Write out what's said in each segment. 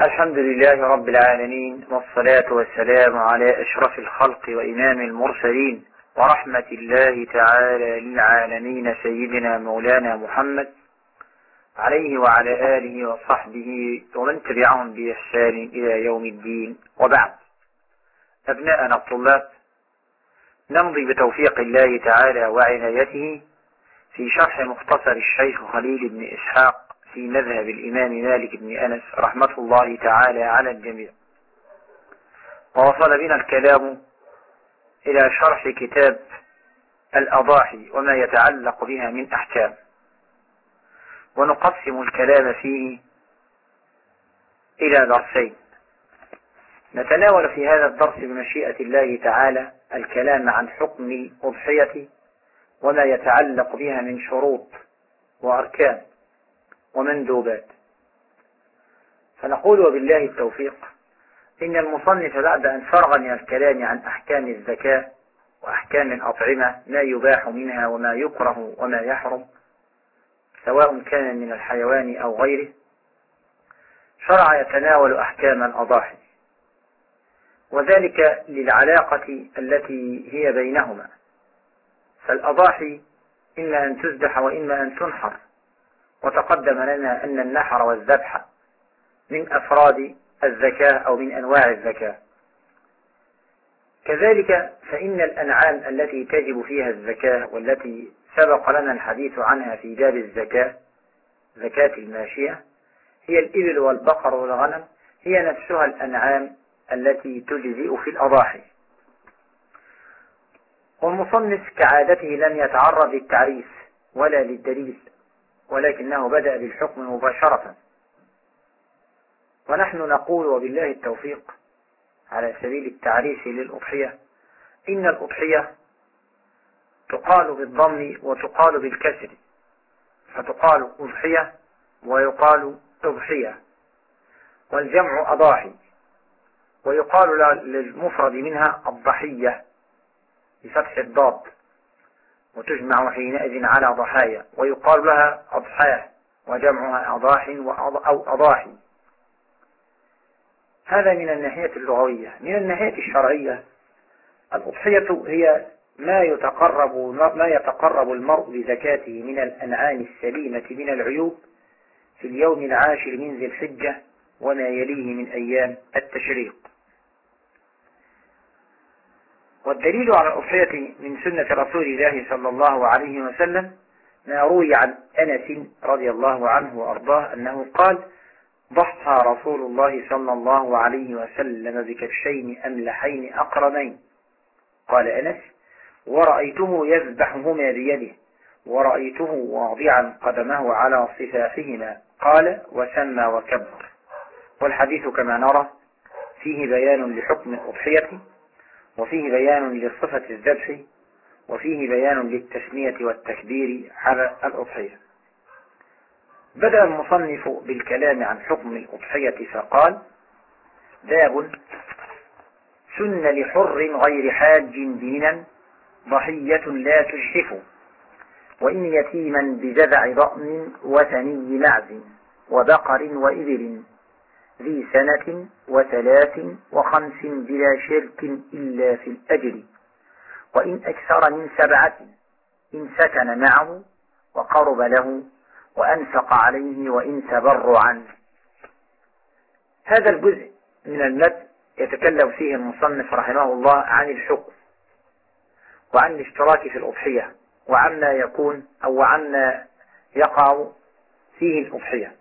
الحمد لله رب العالمين، والصلاة والسلام على أشرف الخلق وإمام المرسلين، ورحمة الله تعالى للعالمين سيدنا مولانا محمد عليه وعلى آله وصحبه ومن تبعهم بإحسان إلى يوم الدين. وبعد، أبناءنا الطلاب، نمضي بتوفيق الله تعالى وعنايته في شرح مختصر الشيخ خليل بن إسحاق في مذهب الإمام مالك بن أنس رحمة الله تعالى على الجميع. ووصل بنا الكلام إلى شرح كتاب الأضاحي وما يتعلق بها من أحكام، ونقسم الكلام فيه إلى درسين. نتناول في هذا الدرس بمشيئة الله تعالى الكلام عن حكم الأضحية وما يتعلق بها من شروط وأركان ومندوبات. فنقول وبالله التوفيق إن المصنف بعد أن فرغ من الكلام عن أحكام الزكاة وأحكام الأطعمة، ما يباح منها وما يكره وما يحرم سواء كان من الحيوان أو غيره، شرع يتناول أحكام الأضاحي، وذلك للعلاقة التي هي بينهما. فالأضاحي إما أن تذبح وإما أن تنحر، وتقدم لنا أن النحر والذبح من أفراد الزكاة أو من أنواع الزكاة. كذلك فإن الأنعام التي تجب فيها الزكاة والتي سبق لنا الحديث عنها في باب الزكاة، زكاة الماشية، هي الإبل والبقر والغنم، هي نفسها الأنعام التي تجزئ في الأضاحي. والمصنف كعادته لم يتعرض للتعريف ولا للدليل، ولكنه بدأ بالحكم مباشرة. ونحن نقول وبالله التوفيق على سبيل التعريف للأضحية إن الأضحية تقال بالضم وتقال بالكسر، فتقال أضحية ويقال أضحية، والجمع أضاحي، ويقال للمفرد منها الضحية بفتح الضاد، وتجمع حينئذ على ضحايا، ويقال لها أضحاه وجمعها أضاح أو أضاحي. هذا من الناحية اللغوية. من الناحية الشرعية، الأضحية هي ما يتقرب المرء بزكاته من الأنعام السليمة من العيوب في اليوم العاشر من ذي الحجة وما يليه من أيام التشريق. والدليل على الأضحية من سنة رسول الله صلى الله عليه وسلم ما روي عن أنس رضي الله عنه وأرضاه أنه قال: ضحى رسول الله صلى الله عليه وسلم بكبشين أملحين أقرنين. قال أنس: ورأيته يذبحهما بيده، ورأيته واضعا قدمه على صفاحهما. قال: وسمى وكبر. والحديث كما نرى فيه بيان لحكم الأضحية، وفيه بيان لصفة الذبح، وفيه بيان للتسمية والتكبير على الأضحية. بدأ المصنف بالكلام عن حكم الأضحية فقال: باب سن لحر غير حاج دينا ضحية لا تجحف، وإن يتيما بجذع ضأن وثني معز وبقر وإبل ذي 2 و3 و5 بلا شرك إلا في الأجر، وإن أكثر من 7 إن سكن معه وقرب له وأنفق عليه وإن تبرعا. هذا الجزء من المد يتكلم فيه المصنف رحمه الله عن الحكم وعن الاشتراك في الأضحية وعما يكون أو وعما يقع فيه الأضحية.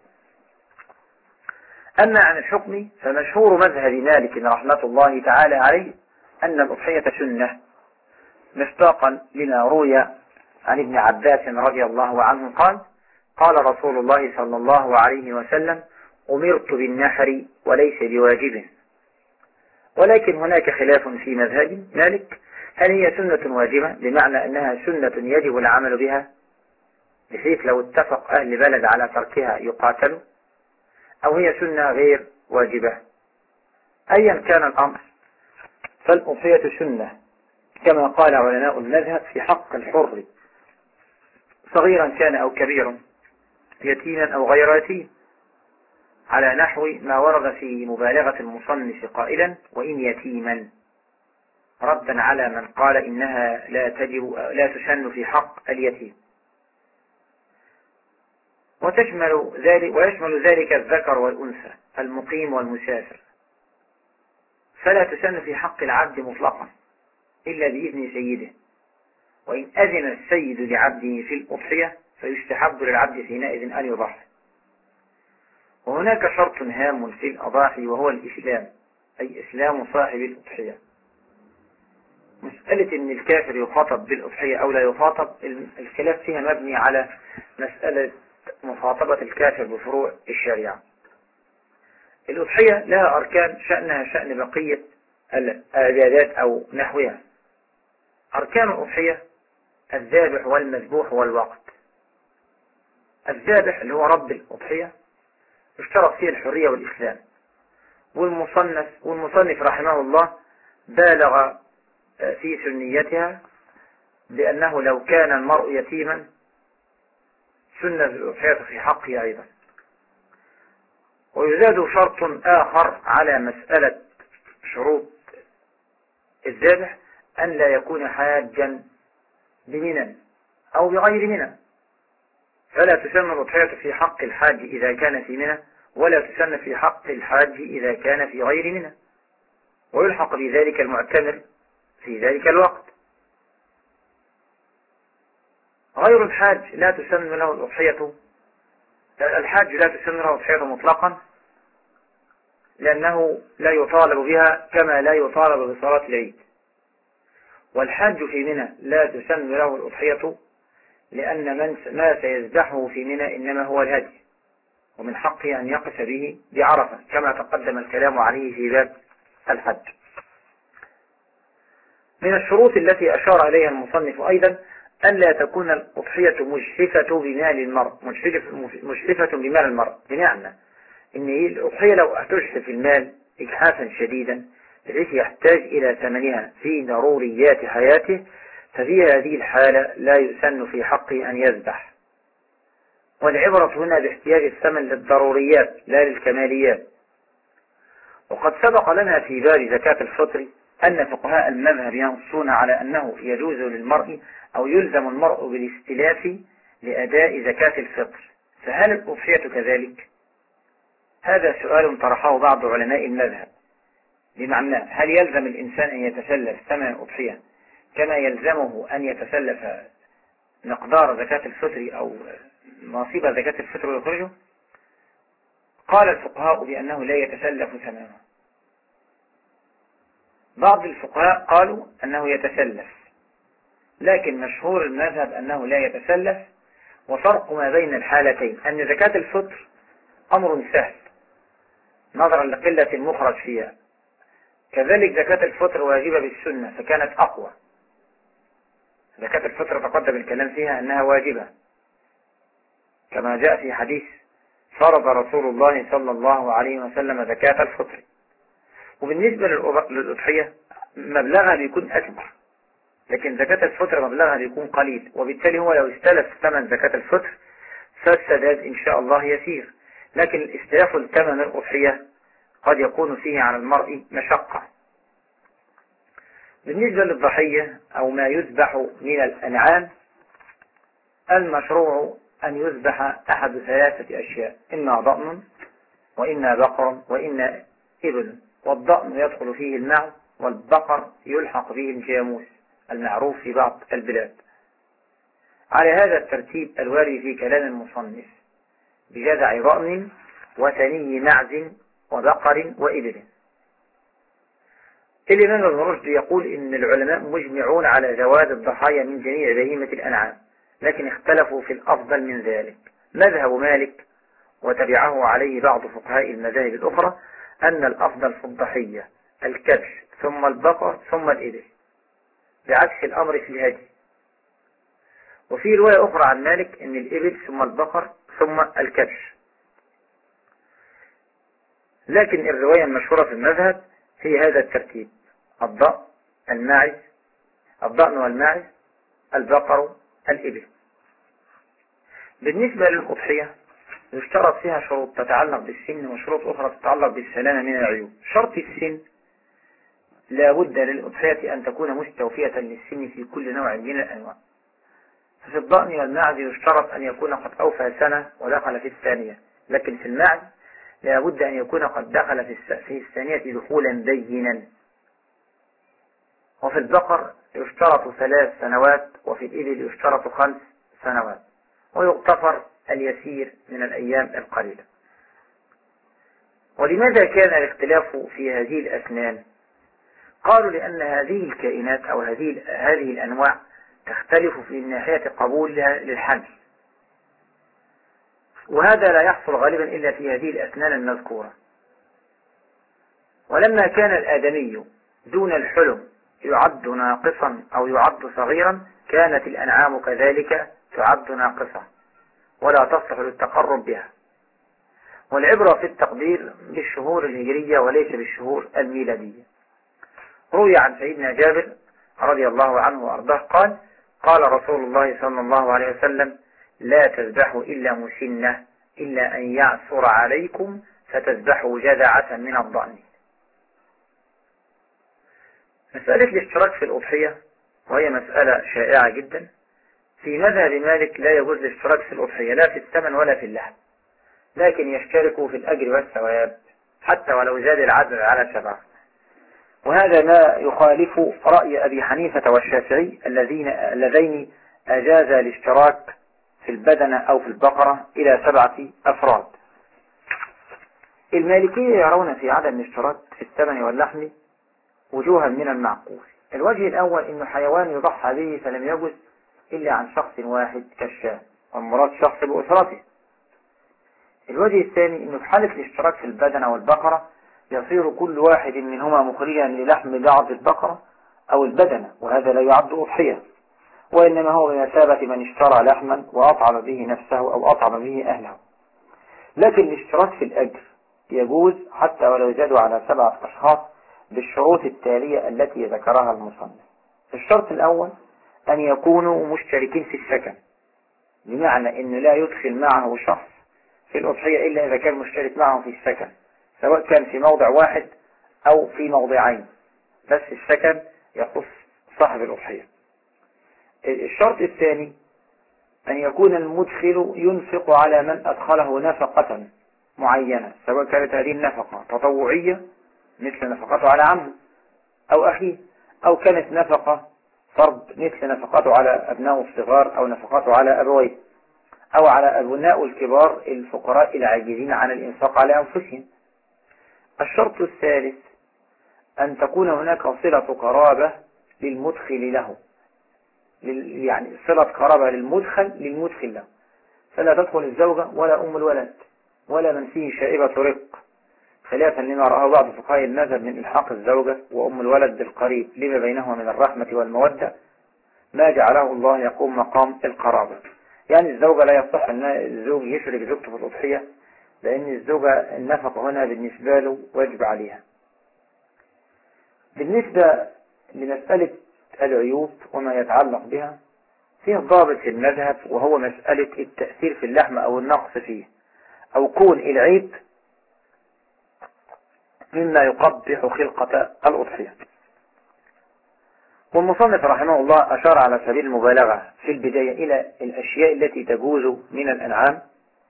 أما عن الحكم فمشهور مذهب مالك رحمة الله تعالى عليه أن الأضحية سنة، مصداقا لما روي عن ابن عباس رضي الله عنه قال: قال رسول الله صلى الله عليه وسلم: أمرت بالنحر وليس بواجب. ولكن هناك خلاف في مذهب مالك، هل هي سنة واجبة بمعنى أنها سنة يجب العمل بها بحيث لو اتفق أهل بلد على تركها يقاتلوا، أو هي سنة غير واجبة؟ أيا كان الأمر فالأضحية سنة كما قال علماء المذهب في حق الحر صغيرا كان أو كبيرا، يتيما أو غير يتيم. على نحو ما ورد في مبالغة المصنف قائلا وإن يتيما، ردا على من قال إنها لا تسن في حق اليتيم. ويشمل ذلك الذكر والأنثى المقيم والمسافر، فلا تسن في حق العبد مطلقا إلا بإذن سيده، وإن أذن السيد لعبده في الأضحية فيستحب للعبد حينئذ أن يضحي. وهناك شرط هام في الأضاحي وهو الإسلام، أي إسلام صاحب الأضحية. مسألة إن الكافر يخاطب بالأضحية أو لا يخاطب، الخلاف فيها مبني على مسألة مخاطبة الكافر بفروع الشريعة. الأضحية لها أركان شأنها شأن بقية العبادات أو نحوها. أركان الأضحية الذابح والمذبوح والوقت. الذابح اللي هو رب الأضحية اشترط فيه الحرية والإسلام، والمصنف رحمه الله بالغ في سنيتها، لأنه لو كان المرء يتيما سن الأضحية في حقه أيضا. ويزاد شرط آخر على مسألة شروط الذبح، أن لا يكون حاجا بمنى أو بغير منى، فلا تسن الأضحية في حق الحاج إذا كان في منى، ولا تسن في حق الحاج إذا كان في غير منى، ويلحق بذلك المعتمر في ذلك الوقت. غير الحاج لا تسن له الأضحية، الحاج لا تسن له الأضحية مطلقا، لأنه لا يطالب بها كما لا يطالب بصلاة العيد. والحاج في منى لا تسن له الأضحية، لأن ما سيذبحه في منى إنما هو الهدي، ومن حقه أن يقف به بعرفة كما تقدم الكلام عليه في باب الحج. من الشروط التي أشار إليها المصنف أيضا أن لا تكون الأضحية مجحفة بمال المرء، مجحفة بمال المرء، بمعنى إن الأضحية لو تجحف المال إجحافا شديدا بحيث يحتاج إلى ثمنها في ضروريات حياته، ففي هذه الحالة لا يسن في حقه أن يذبح. والعبرة هنا باحتياج الثمن للضروريات لا للكماليات. وقد سبق لنا في باب زكاة الفطر أن فقهاء المذهب ينصون على أنه يجوز للمرء أو يلزم المرء بالاستلاف لأداء زكاة الفطر، فهل الأضحية كذلك؟ هذا سؤال طرحه بعض علماء المذهب، بمعنى هل يلزم الإنسان أن يتسلف ثمن الأضحية كما يلزمه أن يتسلف مقدار زكاة الفطر أو نصيب زكاة الفطر ويخرجه؟ قال الفقهاء بأنه لا يتسلف ثمنه. بعض الفقهاء قالوا أنه يتسلف، لكن مشهور المذهب أنه لا يتسلف. وفرق ما بين الحالتين أن زكاة الفطر أمر سهل نظرا لقلة المخرج فيها، كذلك زكاة الفطر واجبة بالسنة فكانت أقوى. زكاة الفطر تقدم الكلام فيها أنها واجبة كما جاء في حديث فرض رسول الله صلى الله عليه وسلم زكاة الفطر. وبالنسبة للأضحية مبلغها بيكون أكبر، لكن زكاة الفطر مبلغها بيكون قليل، وبالتالي هو لو استلف ثمن زكاة الفطر فالسداد إن شاء الله يسير. لكن الاستلاف الثمن الأضحية قد يكون فيه على المرء مشقة. بالنسبة للضحية أو ما يذبح من الأنعام، المشروع أن يذبح أحد ثلاثة أشياء: إما ضأن وإما بقر وإما إبل. والضأن يدخل فيه المعز، والبقر يلحق فيه الجاموس المعروف في بعض البلاد. على هذا الترتيب الوارد في كلام المصنف بجذع ضأن وثني معز وبقر وإبل. الإمام ابن رشد يقول إن العلماء مجمعون على جواز الضحايا من جميع بهيمة الأنعام، لكن اختلفوا في الأفضل من ذلك. مذهب مالك وتبعه عليه بعض فقهاء المذاهب الأخرى أن الأفضل في الضحية الكبش ثم البقر ثم الإبل، بعكس الأمر في الهدي. وفي رواية أخرى عن مالك أن الإبل ثم البقر ثم الكبش. لكن الرواية المشهورة في المذهب هي هذا الترتيب: الضأن والماعز، البقر، الإبل. بالنسبة للأضحية يشترط فيها شروط تتعلق بالسن وشروط أخرى تتعلق بالسلامة من العيوب. شرط السن: لا بد للأضحية أن تكون مستوفية للسن في كل نوع من الأنواع. ففي الضأن والمعز يشترط أن يكون قد أوفى سنة ودخل في الثانية، لكن في المعز لا بد أن يكون قد دخل في الثانية دخولا بينا. وفي البقر يشترط 3 سنوات، وفي الإبل يشترط 5 سنوات، ويغتفر اليسير من الأيام القليلة. ولماذا كان الاختلاف في هذه الأسنان؟ قالوا لأن هذه الكائنات أو هذه الأنواع تختلف في ناحية قبولها للحمل، وهذا لا يحصل غالبا إلا في هذه الأسنان المذكورة. ولما كان الآدمي دون الحلم يعد ناقصا أو يعد صغيرا، كانت الأنعام كذلك تعد ناقصة ولا تصلح للتقرب بها. والعبرة في التقدير بالشهور الهجرية وليس بالشهور الميلادية. روي عن سيدنا جابر رضي الله عنه وأرضاه قال: قال رسول الله صلى الله عليه وسلم: لا تذبحوا إلا مسنة، إلا أن يعثر عليكم فتذبحوا جذعة من الضأن. مسألة الاشتراك في الأضحية، وهي مسألة شائعة جدا، في مذهب مالك لا يجوز الاشتراك في الأضحية لا في الثمن ولا في اللحم، لكن يشتركوا في الأجر والثواب حتى ولو زاد العدد على 7. وهذا ما يخالف رأي أبي حنيفة والشافعي اللذين أجاز الاشتراك في البدنة أو في البقرة إلى 7 أفراد. المالكية يرون في عدم الاشتراك في الثمن واللحم وجوها من المعقول. الوجه الأول: إنه حيوان يضحى به فلم يجز إلا عن شخص واحد كالشاة، والمراد شخص بأسرته. الوجه الثاني: إنه في حالة الاشتراك في البدنة والبقرة يصير كل واحد منهما مخرجا للحم بعض البقرة أو البدنة، وهذا لا يعد أضحية، وإنما هو بمثابة من اشترى لحما وأطعم به نفسه أو أطعم به أهله. لكن الاشتراك في الأجر يجوز حتى ولو زادوا على 7 أشخاص بالشروط التالية التي ذكرها المصنف. الشرط الأول: أن يكونوا مشتركين في السكن، بمعنى أنه لا يدخل معه شخص في الأضحية إلا إذا كان مشترك معه في السكن، سواء كان في موضع واحد أو في موضعين، بس السكن يخص صاحب الأضحية. الشرط الثاني: أن يكون المدخل ينفق على من أدخله نفقة معينة، سواء كانت هذه النفقة تطوعية مثل نفقته على عمه أو أخيه، أو كانت نفقة فرض مثل نفقته على أبنائه الصغار أو نفقته على أبويه أو على أبناء الكبار الفقراء العاجزين عن الإنفاق على أنفسهم. الشرط الثالث: أن تكون هناك صلة قرابة للمدخل له، يعني صلة قرابة للمدخل له، فلا تدخل الزوجة ولا أم الولد ولا من فيه شائبة رق، خلافا لما رأى بعض فقهاء المذهب من إلحاق الزوجة وأم الولد بالقريب لما بينهما من الرحمة والمودة، ما جعله الله يقوم مقام القرابة. يعني الزوجة لا يصح أن الزوج يشرك زوجته في الأضحية، لأن الزوجة النفقة هنا بالنسبة له واجب عليها. بالنسبة لمسألة العيوب وما يتعلق بها، فيه ضابط في المذهب، وهو مسألة التأثير في اللحم أو النقص فيه، أو كون العيب مما يقبح خلقة الأضحية. والمصنف رحمه الله أشار على سبيل المبالغة في البداية إلى الأشياء التي تجوز من الأنعام،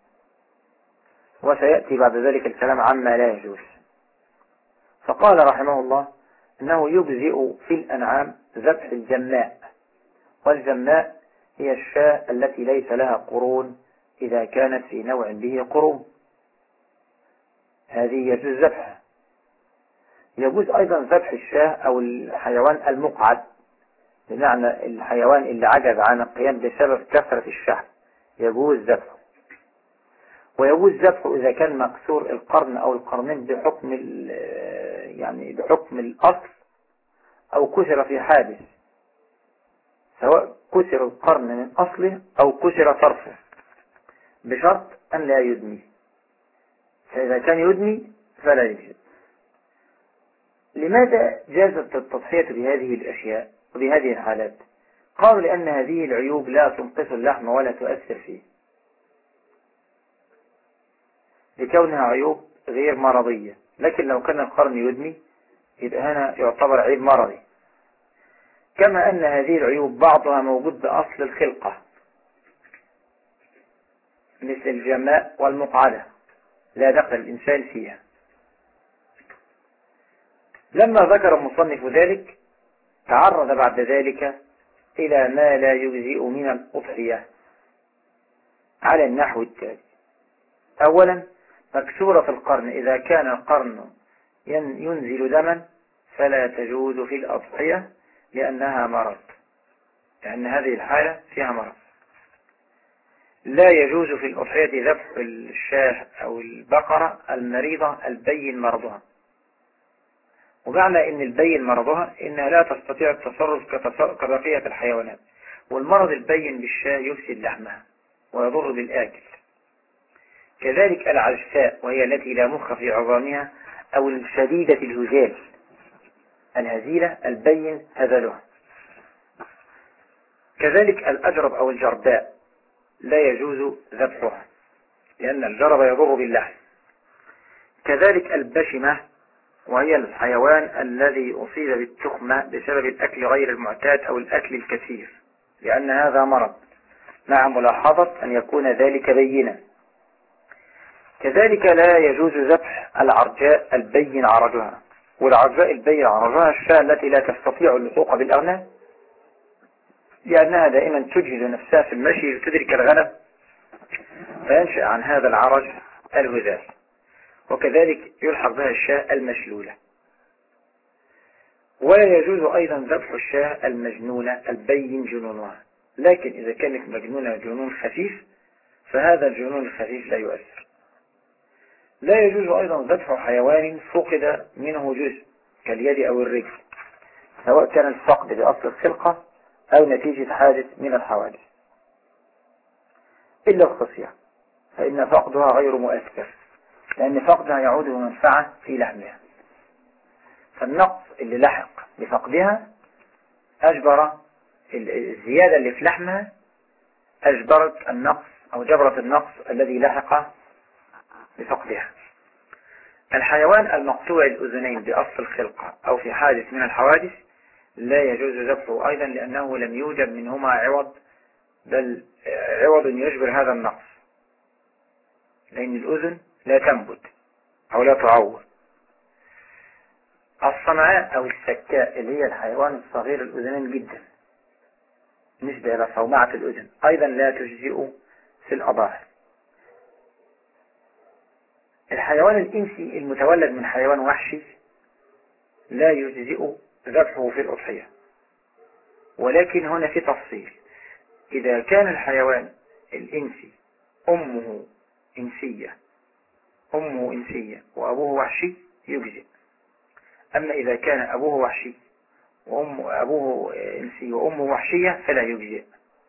وسيأتي بعد ذلك الكلام عما لا يجوز. فقال رحمه الله أنه يجزئ في الأنعام ذبح الجماء، والجماء هي الشاة التي ليس لها قرون إذا كانت في نوع به قرون، هذه يجوز ذبحها. يجوز أيضا ذبح الشاة أو الحيوان المقعد، بمعنى الحيوان اللي عجز عن القيام بسبب كثرة الشحم يجوز ذبحه. ويجوز ذبحه إذا كان مكسور القرن أو القرنين بحكم الأصل، أو كسر في حادث، سواء كسر القرن من أصله أو كسر طرفه، بشرط أن لا يدمي، فإذا كان يدمي فلا يجوز. لماذا جازت التضحية بهذه الأشياء وبهذه الحالات؟ قالوا لأن هذه العيوب لا تنقص اللحم ولا تؤثر فيه. لكونها عيوب غير مرضية. لكن لو كان القرن يدمي يبقى هنا يعتبر عيب مرضي. كما أن هذه العيوب بعضها موجود بأصل الخلقة مثل الجماء والمقعدة لا دخل الإنسان فيها. لما ذكر المصنف ذلك تعرض بعد ذلك إلى ما لا يجزئ من الأضحية على النحو التالي. أولا مكسورة القرن، إذا كان القرن ينزل دما فلا تجوز في الأضحية لأنها مرض، لأن هذه الحالة فيها مرض. لا يجوز في الأضحية ذبح الشاة أو البقرة المريضة البين مرضها. ومعنى إن البين مرضها إنها لا تستطيع التصرف كبقية الحيوانات، والمرض البين بالشاة يفسد لحمها ويضر بالآكل. كذلك العجفاء، وهي التي لا مخ في عظامها، أو الشديدة الهزال الهزيلة البين هزلها. كذلك الأجرب أو الجرباء لا يجوز ذبحها لأن الجرب يضر باللحم. كذلك البشمة، وهي الحيوان الذي أصيب بالتخمة بسبب الأكل غير المعتاد أو الأكل الكثير، لأن هذا مرض مع ملاحظة أن يكون ذلك بينا. كذلك لا يجوز ذبح العرجاء البين عرجها، والعرجاء البين عرجها الشاة التي لا تستطيع اللحوق بالأغنام، لأنها دائما تجهد نفسها في المشي لتدرك الغنم فينشأ عن هذا العرج الهذال. وكذلك يلحق بها الشاة المشلولة. ولا يجوز أيضا ذبح الشاة المجنونة البين جنونها، لكن إذا كانت مجنونة جنون خفيف فهذا الجنون الخفيف لا يؤثر. لا يجوز أيضا ذبح حيوان فقد منه جزء كاليد أو الرجل، سواء كان الفقد بأصل الخلقة أو نتيجة حادث من الحوادث، إلا الخصية فإن فقدها غير مؤثر، لأن فقدها يعود بمنفعة في لحمها. فالنقص اللي لحق بفقدها أجبر الزيادة اللي في لحمها أجبرت النقص أو جبرت النقص الذي لحق بفقدها. الحيوان المقطوع الأذنين بأصل الخلقة أو في حادث من الحوادث لا يجوز ذبحه أيضا، لأنه لم يوجد منهما عوض، بل عوض يجبر هذا النقص، لأن الأذن لا تنبت أو لا تعور. الصمعاء أو السكاء اللي هي الحيوان الصغير الأذنين جدا نسبة إلى صومعة الأذن أيضا لا تجزئ في الأضاحي. الحيوان الإنسي المتولد من حيوان وحشي لا يجزئ ذبحه في الأضحية، ولكن هنا في تفصيل. إذا كان الحيوان الإنسي أمه إنسية وأبوه وحشي يجزئ. أما إذا كان أبوه وحشي أبوه إنسي وأمه وحشية فلا يجزئ.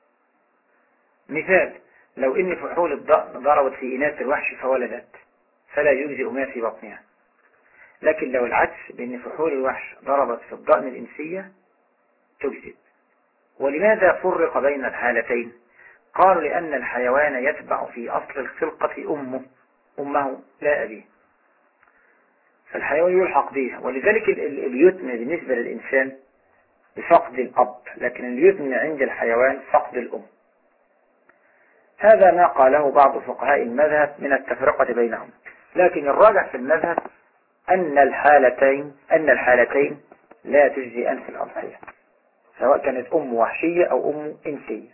مثال: لو إن فحول الضأن ضربت في إناث الوحش فولدت فلا يجزئ ما في بطنها، لكن لو العكس بأن فحول الوحش ضربت في الضأن الإنسية تجزئ. ولماذا فرق بين الحالتين؟ قالوا لأن الحيوان يتبع في أصل الخلقة أمه لا أبيه، فالحيوان يلحق بها. ولذلك اليتم بالنسبة للإنسان بفقد الأب، لكن اليتم عند الحيوان فقد الأم. هذا ما قاله بعض فقهاء المذهب من التفرقة بينهم، لكن الراجح في المذهب أن الحالتين لا تجزئان في الأضحية، سواء كانت أم وحشية أو أم إنسية.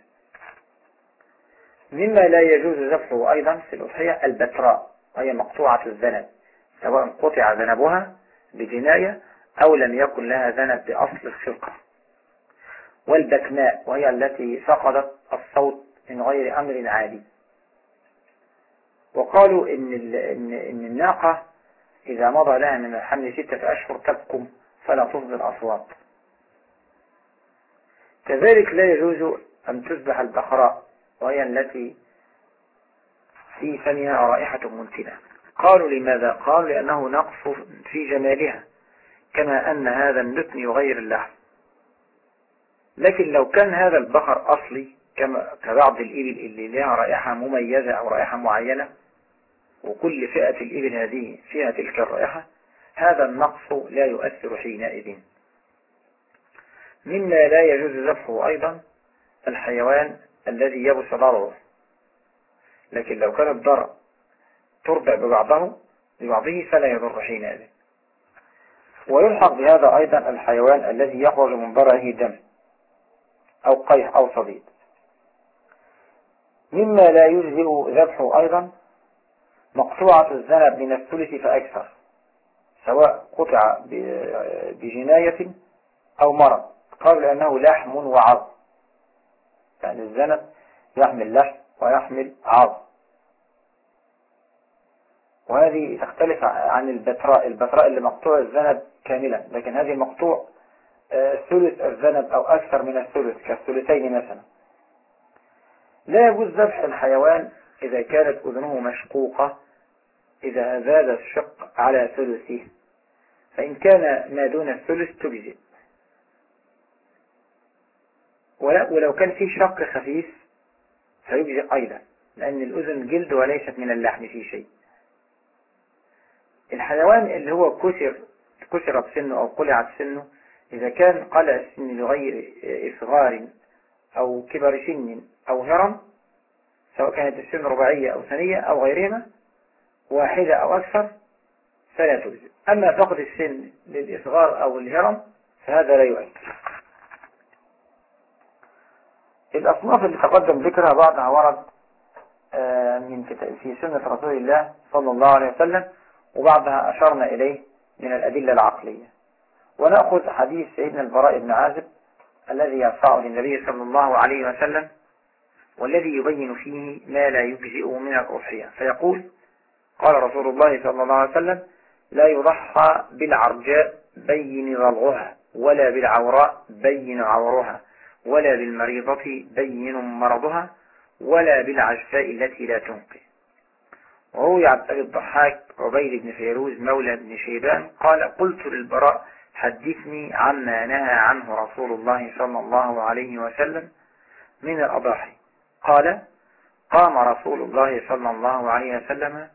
مما لا يجوز ذبحه أيضا في الأضحية البتراء، وهي مقطوعة الذنب، سواء قطع ذنبها بجناية أو لم يكن لها ذنب بأصل الخلقة. والبكماء، وهي التي فقدت الصوت من غير أمر عادي. وقالوا إن الناقة إذا مضى لها من الحمل 6 أشهر تبكم فلا تصدر أصوات. كذلك لا يجوز أن تذبح البقراء، وهي التي في فمها رائحة منتنة. قالوا لماذا؟ قالوا لأنه نقص في جمالها، كما أن هذا النتن يغير اللحم. لكن لو كان هذا البقر أصلي كبعض الإبل اللي لها رائحة مميزة أو رائحة معينة وكل فئة الإبل هذه فيها تلك الرائحة، هذا النقص لا يؤثر حينئذ. مما لا يجوز ذبحه أيضا الحيوان الذي يبث ضرره، لكن لو كان الضرر تربع ببعضه فلا يضر حينئذ. ويلحق بهذا أيضا الحيوان الذي يخرج من ضرره دم أو قيح أو صديد. مما لا يجزئ ذبحه أيضا مقطوعة الذنب من الثلث فأكثر، سواء قطع بجناية أو مرض، قال لأنه لحم وعظم، يعني الذنب يحمل لحم ويحمل عظم. وهذه تختلف عن البتراء اللي مقطوع الذنب كاملا، لكن هذه مقطوع ثلث الذنب أو أكثر من الثلث، كالثلثين مثلا. لا يجوز ذبح الحيوان إذا كانت أذنه مشقوقة، إذا زاد الشق على ثلثه، فإن كان ما دون الثلث تجزئ. ولو كان فيه شق خفيف فيجزئ أيضا، لأن الأذن جلد وليست من اللحم في شيء. الحيوان اللي هو كسرت سنه أو قلعت سنه، إذا كان قلع السن لغير إصغار أو كبر سن أو هرم، سواء كانت السن رباعية أو ثانية أو غيرهما، واحدة أو أكثر، فلا تجزئ. أما فقد السن للإصغار أو الهرم فهذا لا يؤثر. الأصناف اللي تقدم ذكرها بعضها ورد في سنة رسول الله صلى الله عليه وسلم، وبعضها أشرنا إليه من الأدلة العقلية. ونأخذ حديث سيدنا البراء بن عازب الذي يرفعه للنبي صلى الله عليه وسلم، والذي يبين فيه ما لا يجزئ من الأضحية، فيقول: قال رسول الله صلى الله عليه وسلم: لا يضحى بالعرجاء بين ضلعها، ولا بالعوراء بين عورها، ولا بالمريضة بين مرضها، ولا بالعجفاء التي لا تنقي. وروي عن أبي الضحاك عبيد بن فيروز مولى بن شيبان قال: قلت للبراء: حدثني عما نهى عنه رسول الله صلى الله عليه وسلم من الأضاحي. قال: قام رسول الله صلى الله عليه وسلم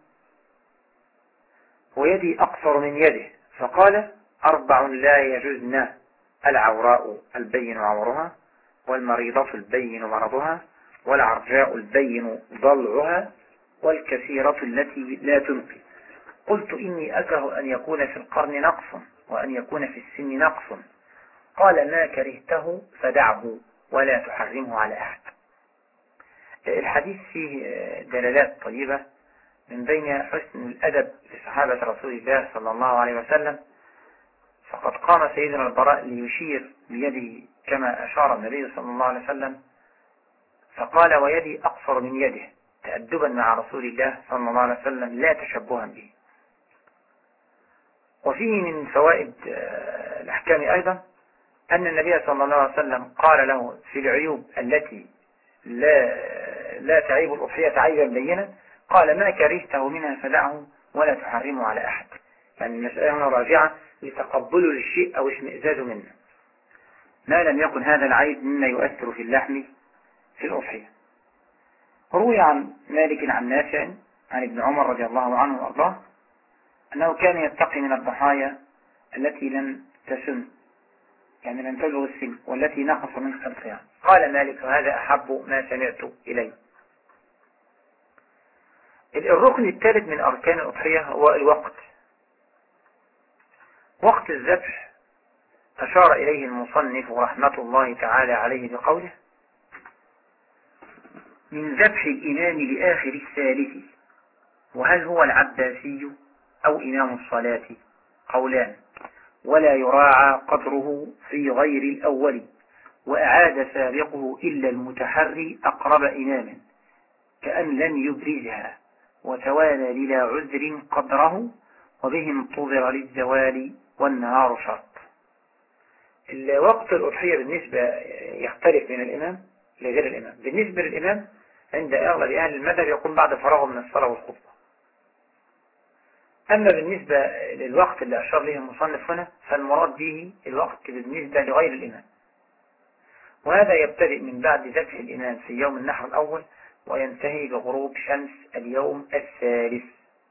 ويدي أقصر من يده، فقال: 4 لا يجوزن: العوراء البين عورها، والمريضة البين مرضها، والعرجاء البين ضلعها، والكثيرة التي لا تنقي. قلت: إني أكره أن يكون في القرن نقص، وأن يكون في السن نقص. قال: ما كرهته فدعه، ولا تحرمه على أحد. الحديث فيه دلالات طيبة، من بين حسن الأدب لصحابة رسول الله صلى الله عليه وسلم. فقد قام سيدنا البراء ليشير بيده كما أشار النبي صلى الله عليه وسلم، فقال: ويدي أقصر من يده، تأدبا مع رسول الله صلى الله عليه وسلم لا تشبها به. وفيه من فوائد الأحكام أيضا أن النبي صلى الله عليه وسلم قال له في العيوب التي لا تعيب الأضحية عيبا بينا، قال: ما كرهته منها فدعه، ولا تحرمه على أحد. يعني المسألة هنا راجعة لتقبله للشيء أو اشمئزاز منه، ما لم يكن هذا العيب مما يؤثر في اللحم في الأضحية. روي عن مالك عن نافع عن ابن عمر رضي الله عنه وأرضاه أنه كان يتقي من الضحايا التي لم تسن، يعني لم تبلغ السن، والتي نقص من خلقها. قال مالك: هذا أحب ما سمعت إليه. الركن الثالث من أركان الأضحية هو الوقت. وقت الذبح أشار إليه المصنف رحمة الله تعالى عليه بقوله: من ذبح الإمام لآخر الثالث. وهل هو العباسي أو إمام الصلاة؟ قولان. ولا يراعى قدره في غير الأول، وأعاد سابقه إلا المتحري أقرب إمام، كأن لم يبرزها، وتوالى للا عذر قدره، وبه انتظر للزوال والنهار شرط. الوقت الأضحية بالنسبة يختلف من الإمام لغير الإمام. بالنسبة للإمام عند أغلب أهل المذهب يكون بعد فراغه من الصلاة والخطبة. أما بالنسبة للوقت اللي أشار له المصنف هنا فالمراد به الوقت بالنسبة لغير الإمام، وهذا يبتدئ من بعد ذبح الإمام في يوم النحر الأول، وينتهي بغروب شمس اليوم الثالث.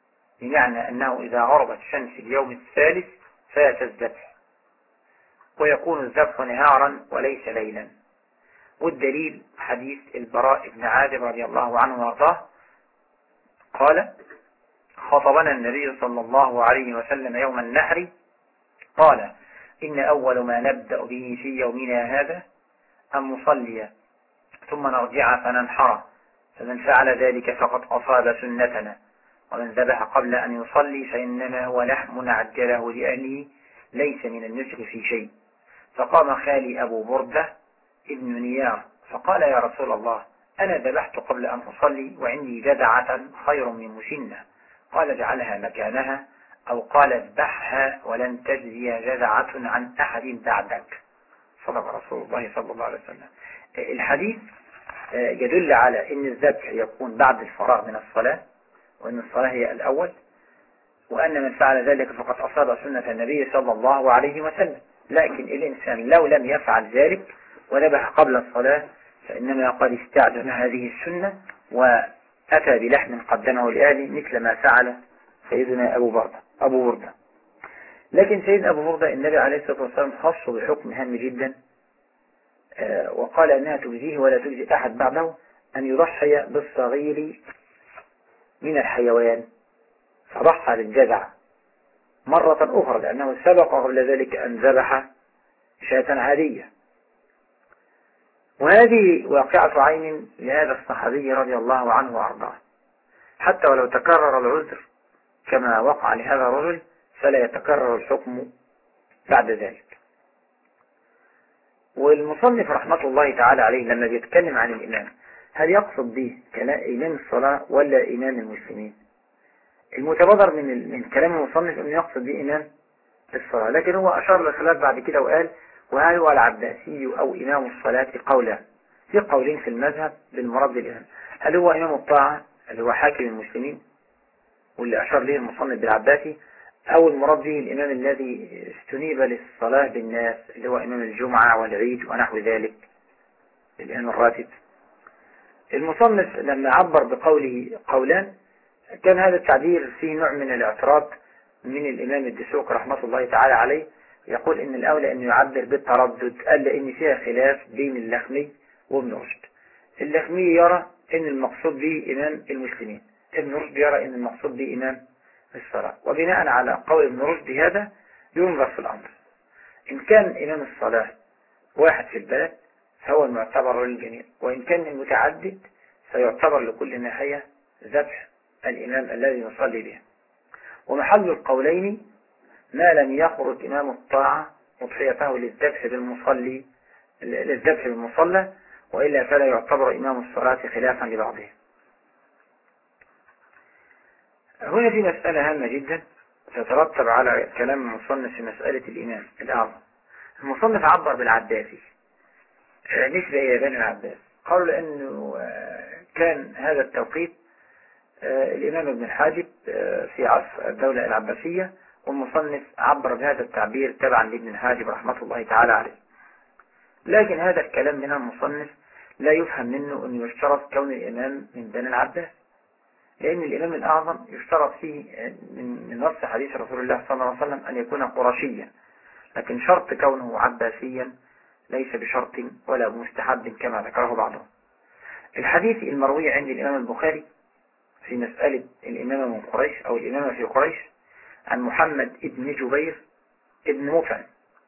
بمعنى أنه إذا غربت شمس اليوم الثالث فات الذبح، ويكون الذبح نهارا وليس ليلا. والدليل حديث البراء بن عازب رضي الله عنه وارضاه قال: خطبنا النبي صلى الله عليه وسلم يوم النحر قال: إن أول ما نبدأ به في يومنا هذا أن نصلي ثم نرجع فننحر، فمن فعل ذلك فقد أصاب سنتنا، ومن ذبح قبل أن يصلي فإنما هو لحم عجله لأهله ليس من النسك في شيء. فقام خالي أبو بردة ابن نيار فقال: يا رسول الله، أنا ذبحت قبل أن أصلي وعندي جذعة خير من مسنة. قال: اجعلها مكانها، أو قال: اذبحها ولن تجزي جذعة عن أحد بعدك. صدق رسول الله صلى الله عليه وسلم. الحديث يدل على أن الذبح يكون بعد الفراغ من الصلاة، وأن الصلاة هي الأول، وأن من فعل ذلك فقد أصاب سنة النبي صلى الله عليه وسلم. لكن الإنسان لو لم يفعل ذلك وذبح قبل الصلاة فإنما قد استعجل هذه السنة وأتى بلحم قدمه لأهله، مثل ما فعل سيدنا أبو بردة. لكن سيدنا أبو بردة النبي عليه الصلاة والسلام خصه بحكم هام جدا، وقال أنها تجزيه ولا تجزي أحد بعده، أن يضحي بالصغير من الحيوان، فضحى للجذع مرة أخرى لأنه سبق قبل ذلك أن ذبح شاة عادية. وهذه واقعة عين لهذا الصحابي رضي الله عنه وأرضاه، حتى ولو تكرر العذر كما وقع لهذا الرجل فلا يتكرر الحكم بعد ذلك. والمصنف رحمة الله تعالى عليه لما بيتكلم عن الإمام هل يقصد به إمام الصلاة ولا إمام المسلمين؟ المتبادر من كلام المصنف أنه يقصد به إمام الصلاة، لكن هو أشار للخلاف بعد كده وقال: وهل هو العباسي أو إمام الصلاة؟ قولان، في قولين في المذهب بالمراد بالإمام، هل هو إمام الطاعة اللي هو حاكم المسلمين واللي أشار له المصنف بالعباسي، أو المراد به الإمام الذي استنيب للصلاة بالناس اللي هو إمام الجمعة والعيد ونحو ذلك، الإمام الراتب. المصنف لما عبر بقوله قولان كان هذا التعبير فيه نوع من الاعتراض من الإمام الدسوقي رحمة الله تعالى عليه، يقول إن الأولى أن يعبر بالتردد، قال لأن فيها خلاف بين اللخمي وابن رشد. اللخمي يرى أن المقصود به إمام المسلمين، ابن رشد يرى أن المقصود به إمام الصلاة، وبناء على قول ابن رشد هذا ينظر في الأمر. إن كان إمام الصلاة واحد في البلد فهو المعتبر للجميع، وإن كان المتعدد فيعتبر لكل ناحية ذبح الإمام الذي يصلي به. ومحل القولين ما لم يخرج إمام الطاعة مضحيته للذبح بالمصلى، وإلا فلا يعتبر إمام الصلاة خلافا لبعضهم. هنا في مسألة هامة جدا تترتب على كلام المصنف في مسألة الإمام الأعظم. المصنف عبر بالعباسي نسبة إلى بني العباس، قالوا لأنه كان هذا التوقيت الإمام ابن الحاجب في عصر الدولة العباسية، والمصنف عبر بهذا التعبير تبعا لابن الحاجب رحمة الله تعالى عليه. لكن هذا الكلام من المصنف لا يفهم منه أن يشترط كون الإمام من بني العباس، لأن الإمام الأعظم يشترط فيه من نص حديث رسول الله صلى الله عليه وسلم أن يكون قرشيا، لكن شرط كونه عباسيا ليس بشرط ولا مستحب كما ذكره بعضهم. الحديث المروي عند الإمام البخاري في مسألة الإمامة من قريش أو الإمامة في قريش عن محمد ابن جبير ابن مفعل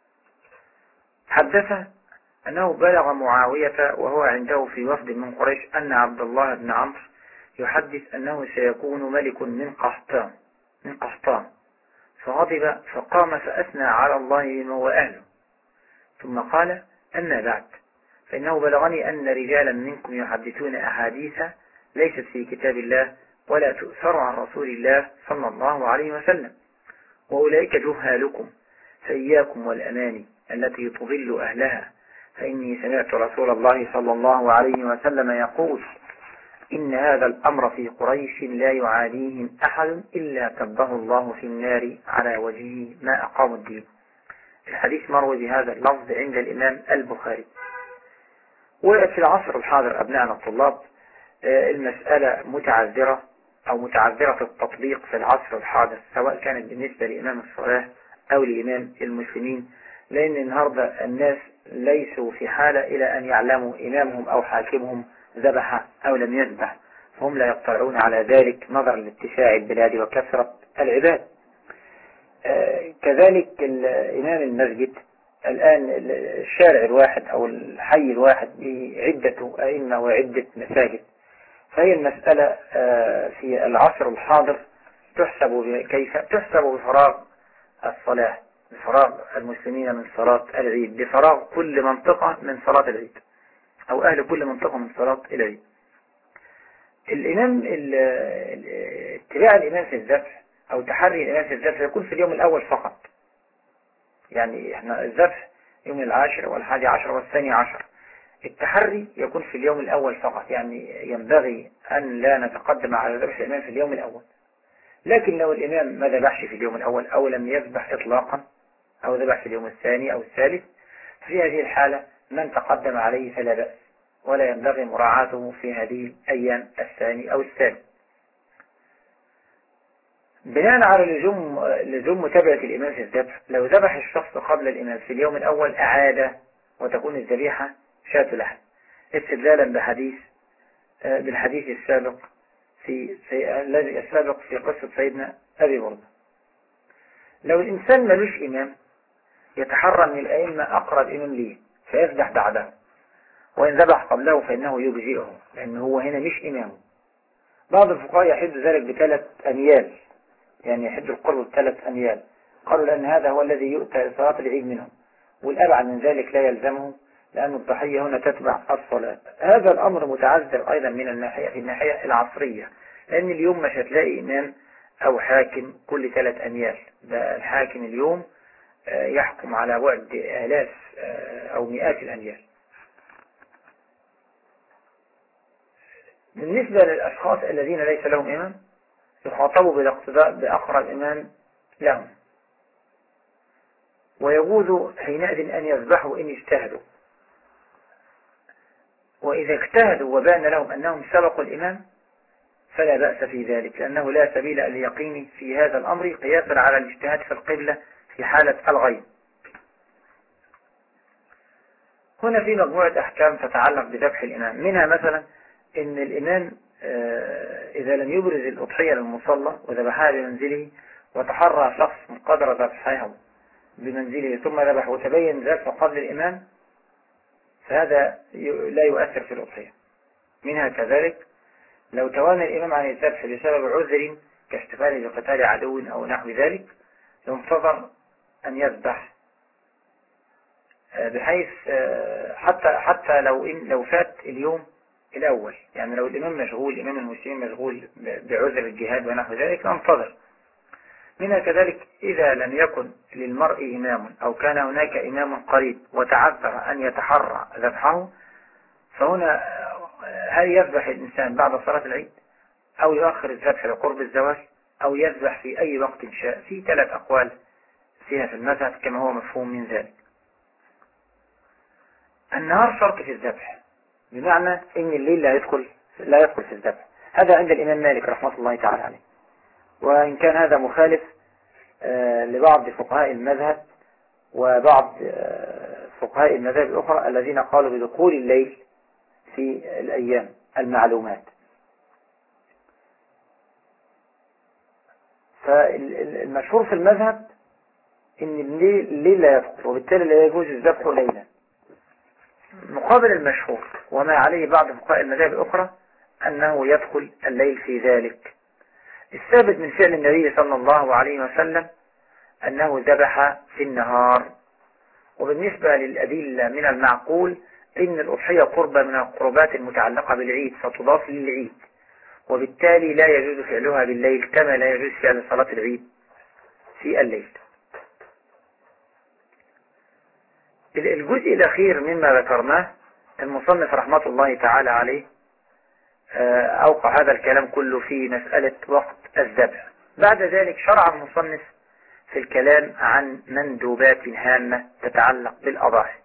حدث أنه بلغ معاوية وهو عنده في وفد من قريش أن عبد الله بن عمرو يحدث أنه سيكون ملك من قحطان، فغضب فقام فأثنى على الله هو أهله، ثم قال: أما بعد، فإنه بلغني أن رجالا منكم يحدثون أحاديث ليست في كتاب الله ولا تؤثر عن رسول الله صلى الله عليه وسلم، وأولئك جهالكم، فإياكم والأماني التي تضل أهلها، فإني سمعت رسول الله صلى الله عليه وسلم يقول: إن هذا الأمر في قريش لا يعاديهم أحد إلا كبه الله في النار على وجهه ما أقام الدين. الحديث مروي بهذا اللفظ عند الإمام البخاري. وفي العصر الحاضر أبنائنا الطلاب المسألة متعذرة أو متعذرة التطبيق في العصر الحاضر، سواء كانت بالنسبة لإمام الصلاة أو لإمام المسلمين، لأن النهاردة الناس ليسوا في حالة إلى أن يعلموا إمامهم أو حاكمهم ذبح أو لم يذبح، هم لا يقترعون على ذلك نظرا لاتساع البلاد وكثرة العباد. كذلك إمام المسجد الآن الشارع الواحد أو الحي الواحد بعدة أئمة وعدة مساجد، فهي المسألة في العصر الحاضر كيف تحسب بفراغ الصلاة، بفراغ المسلمين من صلاة العيد، بفراغ كل منطقة من صلاة العيد أو أهل كل منطقة من صلاة العيد. الإمام اتباع الإمام في الذبح أو تحري الإمام في الذبح يكون في اليوم الأول فقط. يعني احنا الذبح يوم 10 و11 و12، التحري يكون في اليوم الأول فقط، يعني ينبغي أن لا نتقدم على ذبح الإمام في اليوم الأول. لكن لو الإمام ما ذبحش في اليوم الأول أو لم يذبح إطلاقا أو ذبح في اليوم الثاني أو الثالث، في هذه الحالة من تقدم عليه فلا بأس، ولا ينبغي مراعاته في هذه الأيام الثاني أو الثالث. بناء على لزوم متابعة الإمام في الذبح، لو ذبح الشخص قبل الإمام في اليوم الأول أعاد وتكون الذبيحة شاة لحم، استدلالا بالحديث السابق الذي السابق في قصة سيدنا أبي برده. لو الإنسان ملوش إمام يتحرى من الأئمة أقرب إمام ليه فيذبح بعده، وإن ذبح قبله فإنه يجزئه، لأنه هو هنا مش إمامه. بعض الفقهاء يحد ذلك ب3 أميال، يعني يحد القرب ب3 أميال، قالوا لأن هذا هو الذي يؤتى صلاة العيد منهم، والأبعد من ذلك لا يلزمه، لأن الضحية هنا تتبع الصلاة. هذا الأمر متعذر أيضا من الناحية العصرية، لأن اليوم مش هتلاقي إمام أو حاكم كل 3 أميال، ده الحاكم اليوم يحكم على بعد آلاف أو مئات الأميال. بالنسبة للأشخاص الذين ليس لهم إمام يخاطبوا بالاقتداء بأقرب إمام لهم، ويجوز حينئذ أن يذبحوا إن اجتهدوا، وإذا اجتهدوا وبان لهم أنهم سبقوا الإمام فلا بأس في ذلك، لأنه لا سبيل اليقين في هذا الأمر قياسا على الاجتهاد في القبلة في حالة الغيب. هنا في مجموعة أحكام تتعلق بذبح الإمام، منها مثلا إن الإمام إذا لم يبرز الأضحية للمصلى وذبحها بمنزله وتحرى شخص من قدر ذبحها بمنزله ثم ذبح وتبين ذبحه قبل الإمام، فهذا لا يؤثر في الأضحية. منها كذلك لو توانى الإمام عن الذبح بسبب عذر كاحتفاله بقتال عدو أو نحو ذلك، ينتظر أن يذبح، بحيث حتى لو فات اليوم الأول، يعني لو الإمام مشغول، إمام المسلمين مشغول بعذر الجهاد ونحو ذلك، ننتظر. منها كذلك إذا لم يكن للمرء إمام أو كان هناك إمام قريب وتعذر أن يتحرى ذبحه، فهنا هل يذبح الإنسان بعد صلاة العيد أو يؤخر الذبح لقرب الزواج أو يذبح في أي وقت شاء؟ في 3 أقوال فيها في المذهب كما هو مفهوم من ذلك. النهار شرط في الذبح، بمعنى ان الليل لا يدخل في الذبح، هذا عند الإمام مالك رحمة الله تعالى عليه، وإن كان هذا مخالف لبعض فقهاء المذهب وبعض فقهاء المذاهب الأخرى الذين قالوا بدخول الليل في الأيام المعلومات. فالمشهور في المذهب ان الليل لا يدخل، وبالتالي لا يجوز الذبح ليلا. مقابل المشهور وما عليه بعض فقهاء المذاهب الأخرى أنه يدخل الليل في ذلك. الثابت من فعل النبي صلى الله عليه وسلم أنه ذبح في النهار. وبالنسبة للأدلة من المعقول إن الأضحية قربة من القربات المتعلقة بالعيد فتضاف للعيد، وبالتالي لا يجوز فعلها بالليل كما لا يجوز فعل صلاة العيد في الليل. الجزء الأخير مما ذكرناه المصنف رحمة الله تعالى عليه أوقع هذا الكلام كله في مسألة وقت الذبح. بعد ذلك شرع المصنف في الكلام عن مندوبات هامة تتعلق بالأضاحي،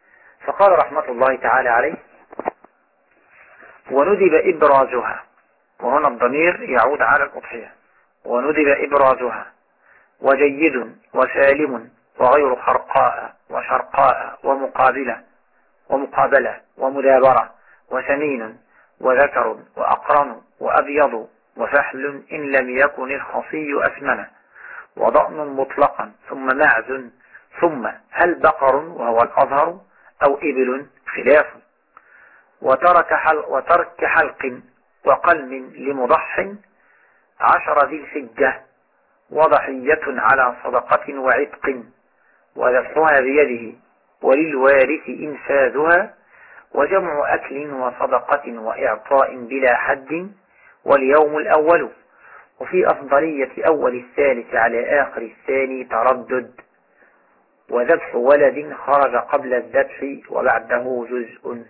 فقال رحمة الله تعالى عليه: وندب إبرازها وهنا الضمير يعود على الأضحية. وندب إبرازها، وجيد وسالم وغير خرقاء وشرقاء ومقابلة ومدابرة وسمين وذكر وأقرن وأبيض وفحل إن لم يكن الخصي أسمن وضأن مطلقا ثم معز ثم هل بقر وهو الأظهر أو إبل خلاف وترك حلق وقلم لمضح 10 ذي الحجة وضحية على صدقة وعتق وذبحها بيده وللوارث إنفاذها وجمع أكل وصدقة وإعطاء بلا حد واليوم الأول وفي أفضلية أول الثالث على آخر الثاني تردد وذبح ولد خرج قبل الذبح وبعده جزء.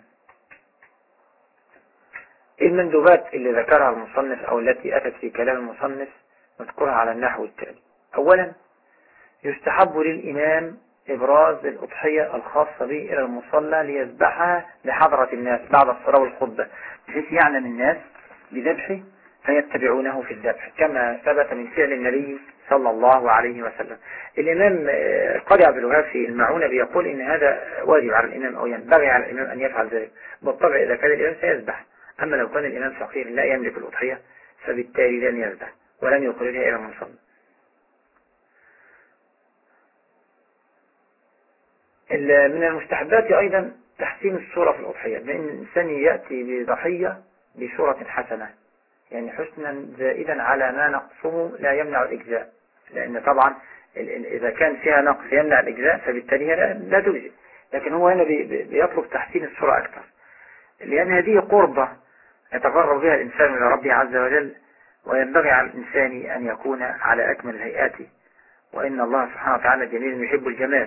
المندوبات اللي ذكرها المصنف أو التي أتت في كلام المصنف نذكرها على النحو التالي. أولا يستحب للإمام إبراز الأضحية الخاصة به إلى المصلى ليذبحها لحضرة الناس بعد الصلاة والخطبة بحيث يعلم الناس بذبحه فيتبعونه في الذبح كما ثبت من فعل النبي صلى الله عليه وسلم. الإمام قاضي عبد الوهاب في المعونة بيقول إن هذا واجب على الإمام أو ينبغي على الإمام أن يفعل ذلك. بالطبع إذا كان الإمام سيذبح، أما لو كان الإمام فقير لا يملك الأضحية فبالتالي لن يذبح ولن يخرجها إلى المصلى. من المستحبات أيضا تحسين الصورة في الأضحية، لأن الإنسان يأتي بضحية بصورة حسنة يعني حسنا زائدا على ما نقصه لا يمنع الإجزاء، لأن طبعا إذا كان فيها نقص يمنع الإجزاء فبالتالي لا تجزئ، لكن هو هنا بيطلب تحسين الصورة أكثر لأن هذه قربة يتقرب بها الإنسان إلى ربه عز وجل، وينبغي على الإنسان أن يكون على أكمل هيئاته، وإن الله سبحانه وتعالى جميل يحب الجمال.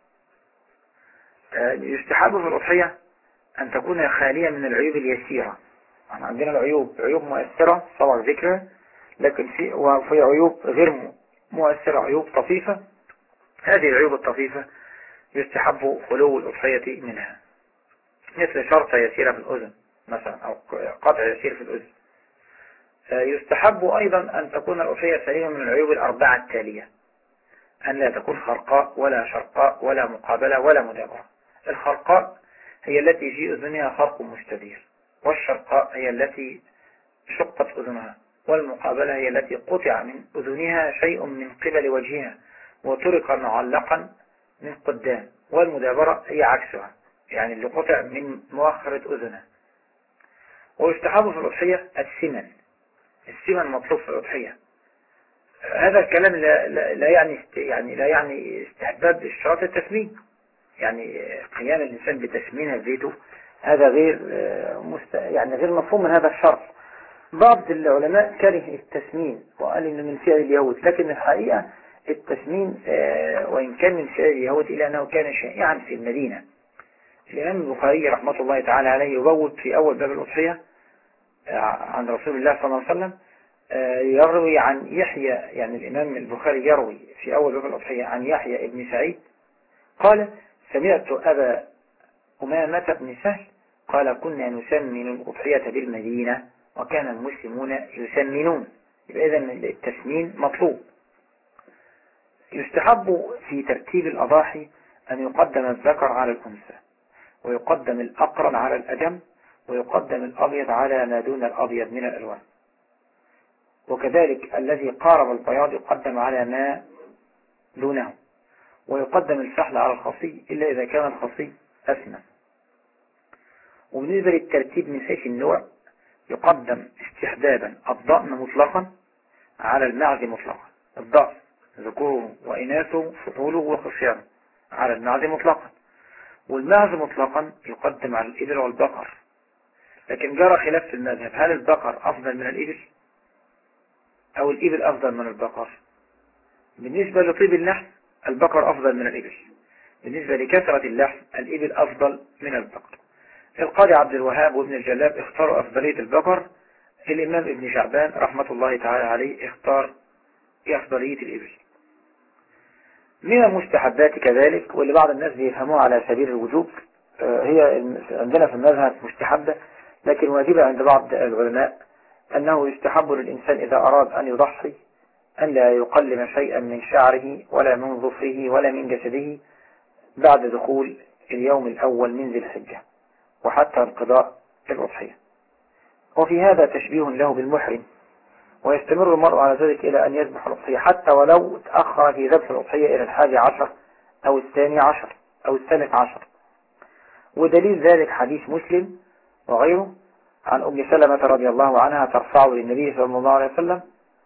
يستحب في الأضحية أن تكون خالية من العيوب اليسيرة. عندنا عيوب مؤثرة سبق ذكرها، لكن في عيوب غير مؤثرة، عيوب طفيفة. هذه العيوب الطفيفة يستحب خلو الأضحية منها، مثل شرطة يسيرة في الأذن مثلا أو قطع يسير في الأذن. يستحب أيضا أن تكون الأضحية سليمة من العيوب الأربعة التالية: أن لا تكون خرقاء ولا شرقاء ولا مقابلة ولا مدابرة. الخرقاء هي التي في أذنها خرق مستدير، والشرقاء هي التي شقت أذنها، والمقابلة هي التي قطع من أذنها شيء من قبل وجهها وترك معلقا من قدام، والمدابرة هي عكسها يعني اللي قطع من مؤخرة أذنها. ويستحب في الأضحية السمن مطلوب في الأضحية. هذا الكلام لا يعني استحباب اشتراط التسمين، يعني قيام الإنسان بتسمينها بيته هذا غير مفهوم من هذا الشرط. بعض العلماء كره التسمين وقال إنه من فعل اليهود، لكن الحقيقة التسمين وإن كان من فعل اليهود إلا أنه كان شائعا في المدينة. الإمام البخاري رحمة الله تعالى عليه يبوب في أول باب الأضحية عن رسول الله صلى الله عليه وسلم يروي عن يحيى، يعني الإمام البخاري يروي في أول باب الأضحية عن يحيى ابن سعيد قال: سمعت أبا أمامة بن سهل قال: كنا نسمن الأضحية بالمدينة وكان المسلمون يسمنون. يبقى إذن التسمين مطلوب. يستحب في ترتيب الأضاحي أن يقدم الذكر على الأنثى، ويقدم الأقرن على الأجم، ويقدم الأبيض على ما دون الأبيض من الألوان، وكذلك الذي قارب البياض يقدم على ما دونه، ويقدم الفحل على الخصي إلا إذا كان الخصي أسمن. وبالنسبة للترتيب من حيث النوع يقدم استحبابا الضأن مطلقا على المعز مطلقا. الضأن ذكوره وإناثه فطوله وخصيانه على المعز مطلقا، والمعز مطلقا يقدم على الإبل والبقر. لكن جرى خلاف في المذهب، هل البقر أفضل من الإبل أو الإبل أفضل من البقر؟ بالنسبة لطيب اللحم البقر أفضل من الإبل، بالنسبة لكثرة اللحم الإبل أفضل من البقر. القاضي عبد الوهاب وابن الجلاب اختاروا أفضلية البقر، الإمام ابن شعبان رحمة الله تعالى عليه اختار أفضلية الإبل. من المستحبات كذلك، واللي بعض الناس بيفهموها على سبيل الوجوب، هي عندنا في المذهب مستحبة لكن واجبة عند بعض العلماء، أنه يستحب للإنسان إذا أراد أن يضحي أن لا يقلم شيئا من شعره ولا من ظفره ولا من جسده بعد دخول اليوم الأول من ذي الحجة وحتى انقضاء الأضحية. وفي هذا تشبيه له بالمحرم، ويستمر المرء على ذلك إلى أن يذبح الأضحية حتى ولو تأخر في ذبح الأضحية إلى 11 أو 12 أو 13. ودليل ذلك حديث مسلم وغيره عن أم سلمة رضي الله عنها ترفعه للنبي صلى الله عليه وسلم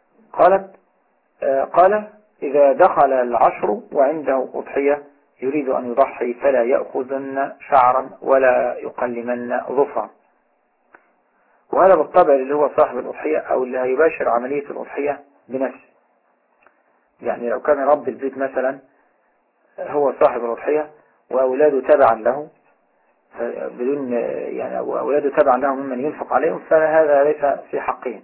قال إذا دخل العشر وعنده أضحية يريد أن يضحي فلا يأخذن شعرا ولا يقلمن ظفرا. وهذا بالطبع اللي هو صاحب الأضحية أو اللي هيباشر عملية الأضحية بنفسه. يعني لو كان رب البيت مثلا هو صاحب الأضحية وأولاده تبعا له بدون يعني أولاده تبعا له ممن ينفق عليهم، فهذا ليس في حقهم.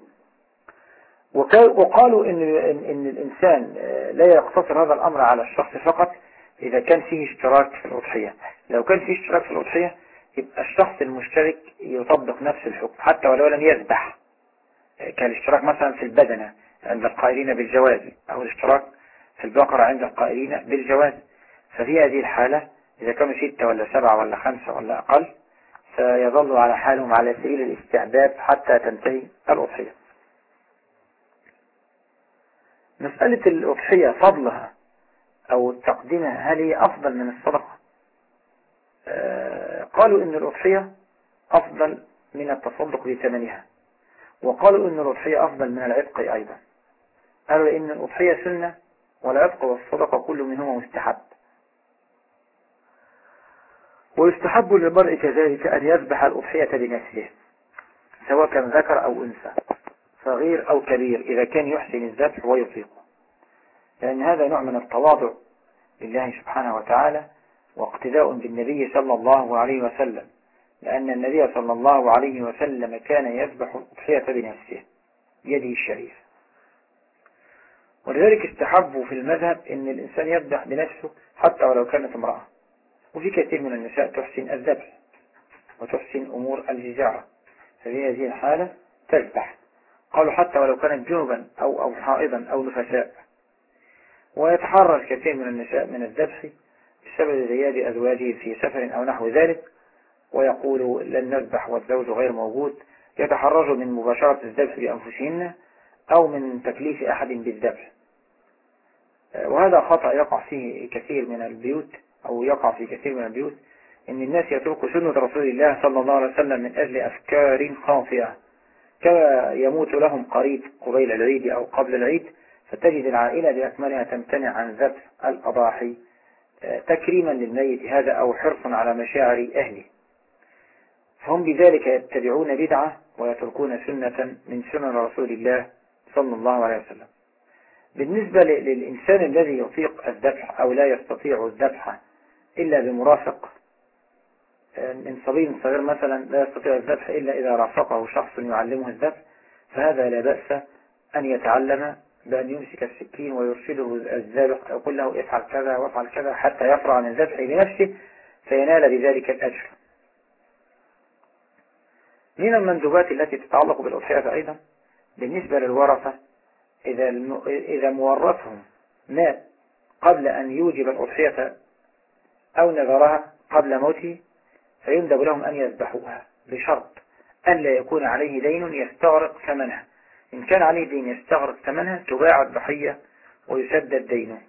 وقالوا إن الإنسان لا يقتصر هذا الأمر على الشخص فقط إذا كان فيه اشتراك في الأضحية. لو كان فيه اشتراك في الأضحية يبقى الشخص المشترك يطبق نفس الحكم حتى ولو لم يذبح، كالاشتراك مثلا في البدنة عند القائلين بالجواز أو الاشتراك في البقرة عند القائلين بالجواز. ففي هذه الحالة إذا كانوا 6 ولا 7 ولا 5 ولا أقل سيظلوا على حالهم على سبيل الاستعباد حتى تنتهي الأضحية. مسألة الأضحية فضلها أو تقديمها هل هي أفضل من الصدقة؟ قالوا إن الأضحية أفضل من التصدق بثمنها، وقالوا إن الأضحية أفضل من العتق أيضا. قالوا إن الأضحية سنة والعتق والصدقة كل منهما مستحب. ويستحب للمرء كذلك أن يذبح الأضحية بنفسه سواء كان ذكر أو أنثى صغير أو كبير إذا كان يحسن الذبح ويطيقه، لأن هذا نوع من التواضع لله سبحانه وتعالى واقتداء بالنبي صلى الله عليه وسلم، لأن النبي صلى الله عليه وسلم كان يذبح الأضحية بنفسه بيده الشريف. ولذلك استحبوا في المذهب أن الإنسان يذبح بنفسه حتى ولو كانت امرأة. وفي كثير من النساء تحسن الذبح وتحسن أمور الجزاعة، ففي هذه الحالة تذبح. قالوا حتى ولو كانت جنبا أو حائضا أو نفساء. ويتحرى الكثير من النساء من الذبح بسبب غياب أزواجه في سفر أو نحو ذلك، ويقول لن نذبح والزوج غير موجود، يتحرجوا من مباشرة الذبح بأنفسهن أو من تكليف أحد بالذبح. وهذا خطأ يقع فيه كثير من البيوت أو يقع في كثير من البيوت، إن الناس يتركوا سنة رسول الله صلى الله عليه وسلم من أجل أفكار خاطئة، كما يموت لهم قريب قبيل العيد أو قبل العيد فتجد العائلة بأكملها تمتنع عن ذبح الأضاحي تكريما للميت هذا أو حرصا على مشاعر أهله، فهم بذلك يتبعون بدعة ويتركون سنة من سنن رسول الله صلى الله عليه وسلم. بالنسبة للإنسان الذي يطيق الذبح أو لا يستطيع الذبح إلا بمرافق، من صبي صغير مثلا لا يستطيع الذبح إلا إذا رافقه شخص يعلمه الذبح، فهذا لا بأس أن يتعلم بأن يمسك السكين ويرشده الذابح يقول له افعل كذا وافعل كذا حتى يفرع من الذبح بنفسه فينال بذلك الأجر. من المندوبات التي تتعلق بالأضحية أيضا بالنسبة للورثة، إذا مورثهم مات قبل أن يوجب الأضحية أو نذرها قبل موته فيندب لهم أن يذبحوها بشرط أن لا يكون عليه دين يستغرق ثمنها. إن كان عليه دين يستغرق ثمنها تباع الضحية ويسدد دينه.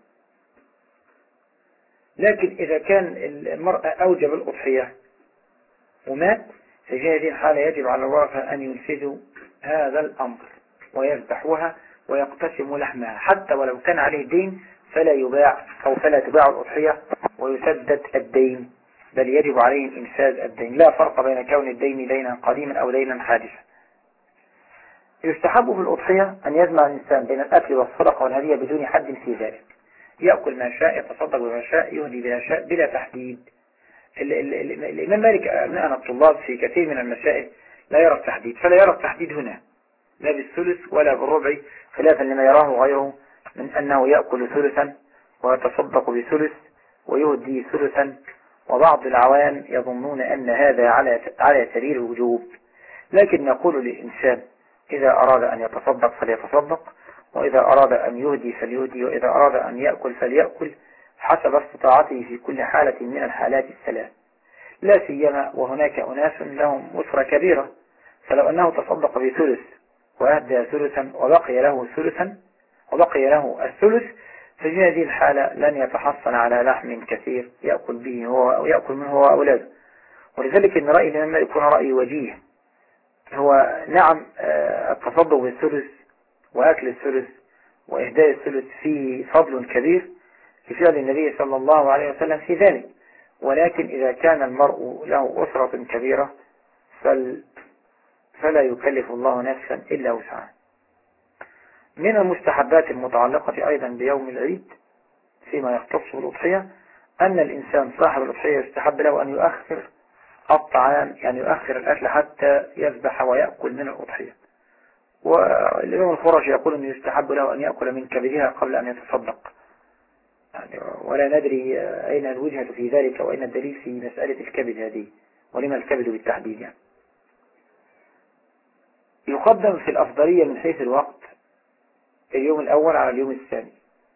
لكن إذا كان المرأة أوجب الأضحية ومات في هذه الحالة يجب على الورثة أن ينفذوا هذا الأمر ويذبحوها ويقتسموا لحمها حتى ولو كان عليه دين، فلا يباع أو فلا تباع الأضحية ويسدد الدين، بل يجب عليه إنفاذ الدين. لا فرق بين كون الدين دينا قديما أو دينا حادثا. يستحب في الأضحية أن يجمع الإنسان بين الأكل والصدقة والهدية بدون حد في ذلك، يأكل ما شاء يتصدق بما شاء يهدي بما شاء بلا تحديد. الإمام مالك أبناءنا الطلاب في كثير من المسائل لا يرى التحديد، فلا يرى التحديد هنا لا بالثلث ولا بالربع، خلافا لما يراه غيره من أنه يأكل ثلثا ويتصدق بثلث ويهدي ثلثا، وبعض العوام يظنون أن هذا على سبيل الوجوب. لكن نقول للإنسان إذا أراد أن يتصدق فليتصدق، وإذا أراد أن يهدي فليهدي، وإذا أراد أن يأكل فليأكل حسب استطاعته في كل حالة من الحالات الثلاث، لا سيما وهناك أناس لهم أسرة كبيرة، فلو أنه تصدق بثلث وأهدى ثلثا وبقي له الثلث، ففي هذه الحالة لن يتحصل على لحم كثير يأكل به هو أو يأكل منه هو أولاده. ولذلك إن رأيي لما يكون رأي وجيه هو نعم، التصدق بالثلث وأكل الثلث وإهداء الثلث فيه فضل كبير لفعل النبي صلى الله عليه وسلم في ذلك، ولكن إذا كان المرء له أسرة كبيرة فلا يكلف الله نفسا إلا وسعها. من المستحبات المتعلقة أيضا بيوم العيد فيما يختص بالأضحية أن الإنسان صاحب الأضحية يستحب له أن يؤخر الطعام، يعني يؤخر الأكل حتى يذبح ويأكل من الأضحية. والإمام الخرشي يقول أنه يستحب له أن يأكل من كبدها قبل أن يتصدق، يعني ولا ندري أين الوجهة في ذلك وأين الدليل في مسألة الكبد هذه، ولما الكبد بالتحديد يعني. يقدم في الأفضلية من حيث الوقت اليوم الأول على اليوم الثاني،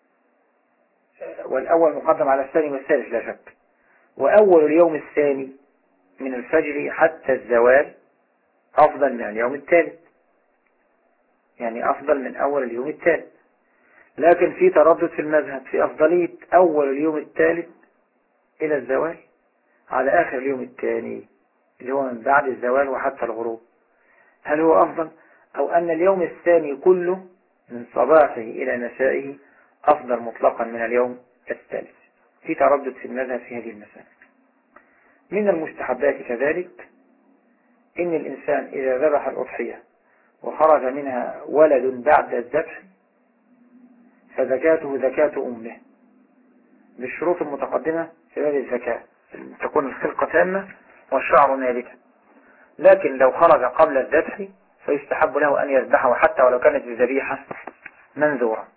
والأول مقدم على الثاني والثالث لا شك، وأول اليوم الثاني من الفجر حتى الزوال أفضل من اليوم الثالث، يعني أفضل من أول اليوم الثالث. لكن في تردد في المذهب في أفضلية أول اليوم الثالث إلى الزوال على آخر اليوم الثاني اللي هو من بعد الزوال وحتى الغروب، هل هو أفضل أو أن اليوم الثاني كله من صباحه إلى مسائه أفضل مطلقا من اليوم الثالث؟ في تردد في المذهب في هذه المسألة. من المستحبات كذلك إن الإنسان إذا ذبح الأضحية وخرج منها ولد بعد الذبح فزكاته زكاة أمه بالشروط المتقدمة في باب الزكاة، تكون الخلقة تامة والشعر نابتا. لكن لو خرج قبل الذبح فيستحب له أن يذبحه حتى ولو كانت الذبيحة منذورة.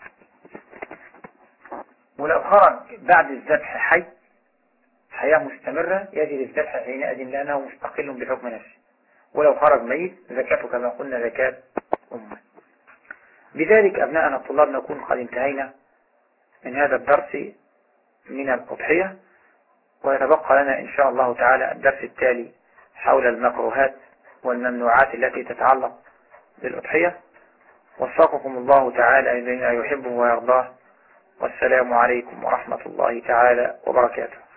ولو خرج بعد الذبح حي حياة مستمرة يجب الذبح حينئذ لأنه مستقل بحكم نفسه، ولو خرج ميت زكاته كما قلنا زكاة أمه. بذلك أبناءنا الطلاب نكون قد انتهينا من هذا الدرس من الأضحية، ويتبقى لنا إن شاء الله تعالى الدرس التالي حول المكروهات والممنوعات التي تتعلق بالأضحية. وفقكم الله تعالى لما يحبه ويرضاه، والسلام عليكم ورحمة الله تعالى وبركاته.